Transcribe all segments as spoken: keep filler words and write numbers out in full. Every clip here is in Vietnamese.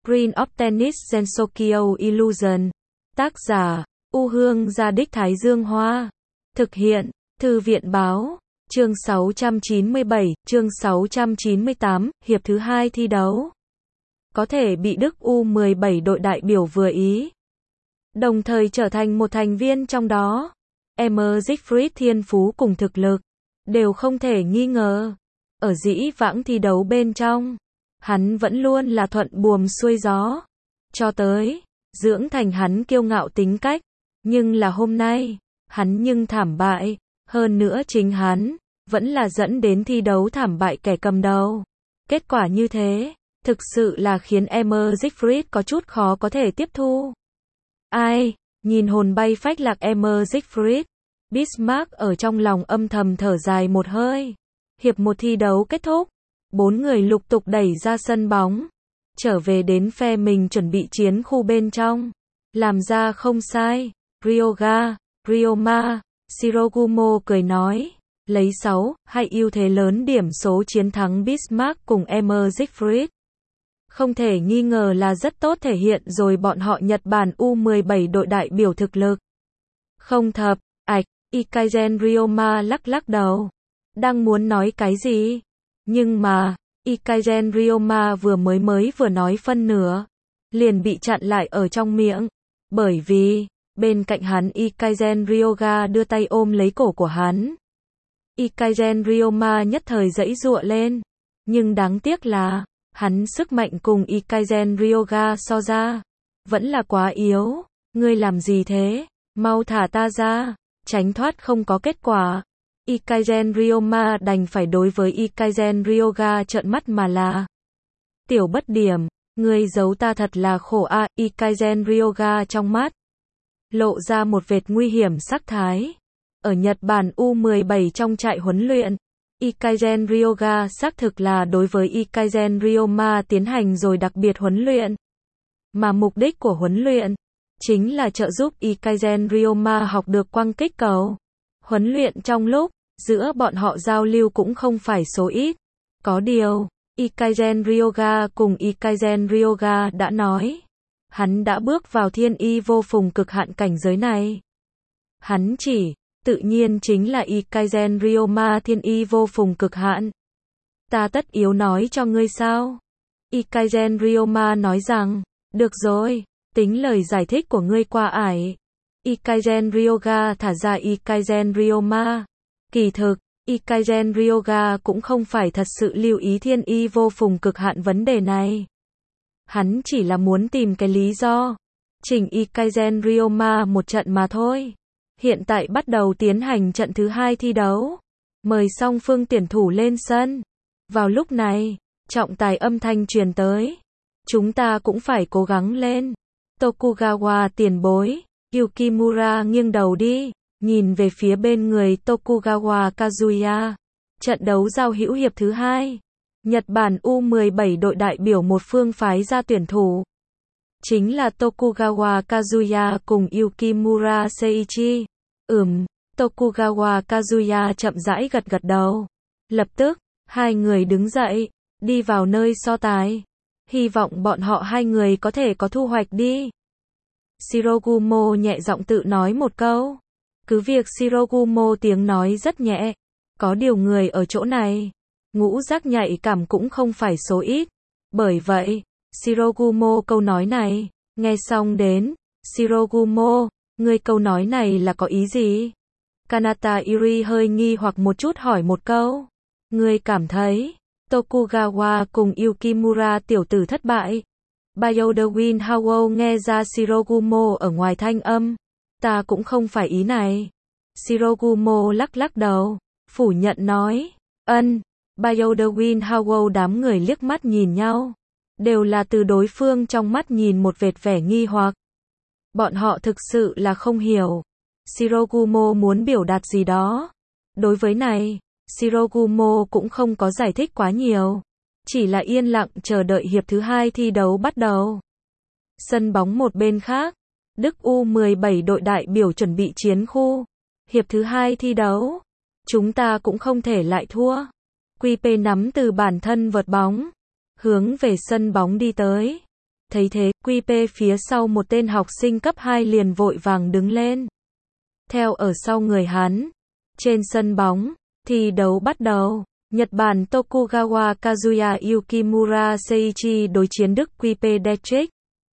Green of Tennis Sensokyo Illusion. Tác giả, U Hương Gia Đích Thái Dương Hoa. Thực hiện, Thư viện Báo. Chương sáu trăm chín mươi bảy, chương sáu trăm chín mươi tám, hiệp thứ hai thi đấu. Có thể bị Đức U mười bảy đội đại biểu vừa ý. Đồng thời trở thành một thành viên trong đó. Emir Siegfried thiên phú cùng thực lực, đều không thể nghi ngờ. Ở dĩ vãng thi đấu bên trong, hắn vẫn luôn là thuận buồm xuôi gió. Cho tới, dưỡng thành hắn kiêu ngạo tính cách. Nhưng là hôm nay, hắn nhưng thảm bại. Hơn nữa chính hắn, vẫn là dẫn đến thi đấu thảm bại kẻ cầm đầu. Kết quả như thế, thực sự là khiến Emir Siegfried có chút khó có thể tiếp thu. Ai, nhìn hồn bay phách lạc Emir Siegfried, Bismarck ở trong lòng âm thầm thở dài một hơi. Hiệp một thi đấu kết thúc, bốn người lục tục đẩy ra sân bóng, trở về đến phe mình chuẩn bị chiến khu bên trong. Làm ra không sai, Ryoga, Ryoma, Shirogumo cười nói, lấy sáu, hay ưu thế lớn điểm số chiến thắng Bismarck cùng Emir Siegfried. Không thể nghi ngờ là rất tốt thể hiện rồi bọn họ Nhật Bản U mười bảy đội đại biểu thực lực. Không thập, ạch, Ikaisen Ryoma lắc lắc đầu. Đang muốn nói cái gì? Nhưng mà, Ikaisen Ryoma vừa mới mới vừa nói phân nửa, liền bị chặn lại ở trong miệng. Bởi vì, bên cạnh hắn Ikaisen Ryoga đưa tay ôm lấy cổ của hắn. Ikaisen Ryoma nhất thời giãy giụa lên. Nhưng đáng tiếc là, hắn sức mạnh cùng Ikaisen Ryoga so ra, vẫn là quá yếu. Ngươi làm gì thế? Mau thả ta ra. Tránh thoát không có kết quả. Ikaisen Ryoma đành phải đối với Ikaisen Ryoga trợn mắt mà là. Tiểu bất điểm, ngươi giấu ta thật là khổ a. À. Ikaisen Ryoga trong mắt lộ ra một vệt nguy hiểm sắc thái. Ở Nhật Bản U mười bảy trong trại huấn luyện, Ikaisen Ryoga xác thực là đối với Ikaisen Ryoma tiến hành rồi đặc biệt huấn luyện. Mà mục đích của huấn luyện chính là trợ giúp Ikaisen Ryoma học được quăng kích cầu. Huấn luyện trong lúc giữa bọn họ giao lưu cũng không phải số ít. Có điều, Ikaisen Ryoga cùng Ikaisen Ryoga đã nói, hắn đã bước vào thiên y vô phùng cực hạn cảnh giới này. Hắn chỉ, tự nhiên chính là Ikaisen Ryoma thiên y vô phùng cực hạn. Ta tất yếu nói cho ngươi sao? Ikaisen Ryoma nói rằng, được rồi, tính lời giải thích của ngươi qua ải. Ikaisen Ryoga thả ra Ikaisen Ryoma. Kỳ thực, Ikaisen Ryoga cũng không phải thật sự lưu ý thiên y vô phùng cực hạn vấn đề này. Hắn chỉ là muốn tìm cái lý do chỉnh Ikaisen Ryoma một trận mà thôi. Hiện tại bắt đầu tiến hành trận thứ hai thi đấu. Mời song phương tuyển thủ lên sân. Vào lúc này, trọng tài âm thanh truyền tới. Chúng ta cũng phải cố gắng lên. Tokugawa tiền bối. Yukimura nghiêng đầu đi, nhìn về phía bên người Tokugawa Kazuya. Trận đấu giao hữu hiệp thứ hai. Nhật Bản U mười bảy đội đại biểu một phương phái ra tuyển thủ. Chính là Tokugawa Kazuya cùng Yukimura Seiichi. Ừm, Tokugawa Kazuya chậm rãi gật gật đầu. Lập tức, hai người đứng dậy, đi vào nơi so tài. Hy vọng bọn họ hai người có thể có thu hoạch đi. Shirogumo nhẹ giọng tự nói một câu. Cứ việc Shirogumo tiếng nói rất nhẹ. Có điều người ở chỗ này, ngũ giác nhạy cảm cũng không phải số ít. Bởi vậy, Shirogumo câu nói này, nghe xong đến, Shirogumo, ngươi câu nói này là có ý gì? Kanata Iri hơi nghi hoặc một chút hỏi một câu. Ngươi cảm thấy, Tokugawa cùng Yukimura tiểu tử thất bại. Bayodewin Howell nghe ra Shirogumo ở ngoài thanh âm. Ta cũng không phải ý này. Shirogumo lắc lắc đầu, phủ nhận nói. Ân, Bayodewin Howell đám người liếc mắt nhìn nhau. Đều là từ đối phương trong mắt nhìn một vệt vẻ nghi hoặc. Bọn họ thực sự là không hiểu. Shirogumo muốn biểu đạt gì đó. Đối với này, Shirogumo cũng không có giải thích quá nhiều. Chỉ là yên lặng chờ đợi hiệp thứ hai thi đấu bắt đầu. Sân bóng một bên khác, Đức U mười bảy đội đại biểu chuẩn bị chiến khu. Hiệp thứ hai thi đấu, chúng ta cũng không thể lại thua. quy pê nắm từ bản thân vợt bóng, hướng về sân bóng đi tới. Thấy thế, quy pê phía sau một tên học sinh cấp hai liền vội vàng đứng lên. Theo ở sau người hắn. Trên sân bóng, thi đấu bắt đầu. Nhật Bản Tokugawa Kazuya Yukimura Seiichi đối chiến Đức quy pê Dietrich.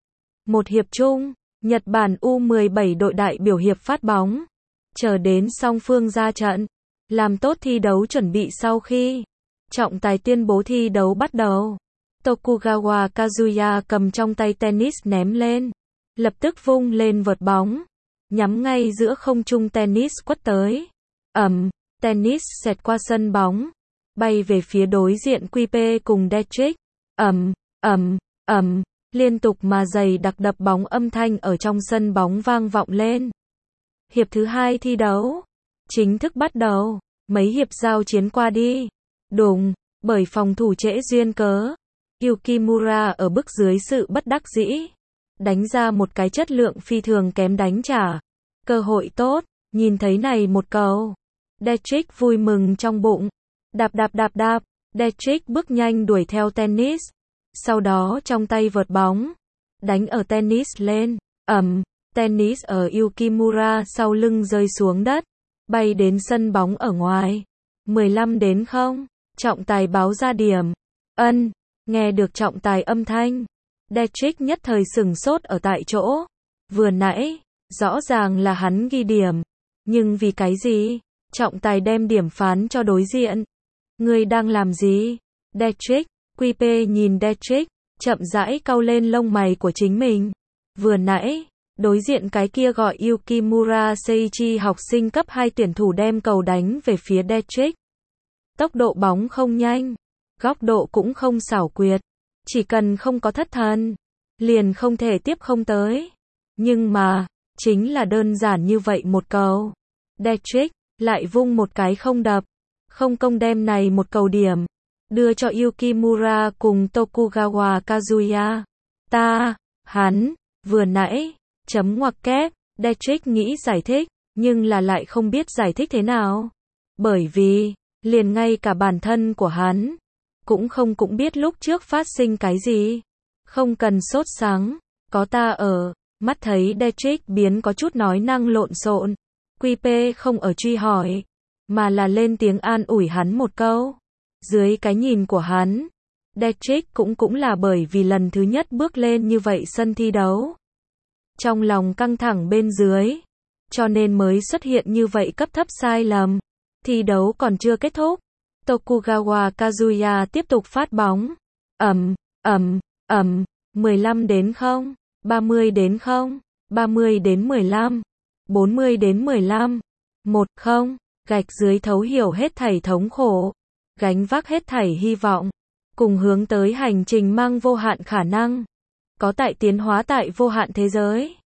Một hiệp chung, Nhật Bản U mười bảy đội đại biểu hiệp phát bóng. Chờ đến song phương ra trận. Làm tốt thi đấu chuẩn bị sau khi trọng tài tuyên bố thi đấu bắt đầu. Tokugawa Kazuya cầm trong tay tennis ném lên. Lập tức vung lên vợt bóng. Nhắm ngay giữa không trung tennis quất tới. Ầm, tennis xẹt qua sân bóng. Bay về phía đối diện quy pê cùng Dietrich. Ầm, ầm, ầm, liên tục mà dày đặc đập bóng âm thanh ở trong sân bóng vang vọng lên. Hiệp thứ hai thi đấu chính thức bắt đầu. Mấy hiệp giao chiến qua đi. Đùng, bởi phòng thủ trễ duyên cớ. Yukimura ở bức dưới sự bất đắc dĩ. Đánh ra một cái chất lượng phi thường kém đánh trả. Cơ hội tốt, nhìn thấy này một cầu. Dietrich vui mừng trong bụng. Đạp đạp đạp đạp, Dietrich bước nhanh đuổi theo tennis. Sau đó trong tay vợt bóng. Đánh ở tennis lên. Ầm, tennis ở Yukimura sau lưng rơi xuống đất. Bay đến sân bóng ở ngoài. mười lăm đến không. Trọng tài báo ra điểm. Ân, nghe được trọng tài âm thanh. Dietrich nhất thời sửng sốt ở tại chỗ. Vừa nãy, rõ ràng là hắn ghi điểm. Nhưng vì cái gì? Trọng tài đem điểm phán cho đối diện. Ngươi đang làm gì? Dietrich, quy pê nhìn Dietrich, chậm rãi cau lên lông mày của chính mình. Vừa nãy, đối diện cái kia gọi Yukimura Seiichi học sinh cấp hai tuyển thủ đem cầu đánh về phía Dietrich. Tốc độ bóng không nhanh, góc độ cũng không xảo quyệt. Chỉ cần không có thất thần, liền không thể tiếp không tới. Nhưng mà, chính là đơn giản như vậy một cầu. Dietrich lại vung một cái không đập. Không công đem này một cầu điểm. Đưa cho Yukimura cùng Tokugawa Kazuya. Ta, hắn, vừa nãy, chấm ngoặc kép. Dietrich nghĩ giải thích, nhưng là lại không biết giải thích thế nào. Bởi vì, liền ngay cả bản thân của hắn, cũng không cũng biết lúc trước phát sinh cái gì. Không cần sốt sắng, có ta ở. Mắt thấy Dietrich biến có chút nói năng lộn xộn. quy pê không ở truy hỏi, mà là lên tiếng an ủi hắn một câu. Dưới cái nhìn của hắn, Dietrich cũng cũng là bởi vì lần thứ nhất bước lên như vậy sân thi đấu. Trong lòng căng thẳng bên dưới, cho nên mới xuất hiện như vậy cấp thấp sai lầm. Thi đấu còn chưa kết thúc. Tokugawa Kazuya tiếp tục phát bóng. Ầm, ầm, ầm, mười lăm đến không, ba mươi đến không, ba mươi đến mười lăm, bốn mươi đến mười lăm, một không, gạch dưới thấu hiểu hết thảy thống khổ, gánh vác hết thảy hy vọng, cùng hướng tới hành trình mang vô hạn khả năng, có tại tiến hóa tại vô hạn thế giới.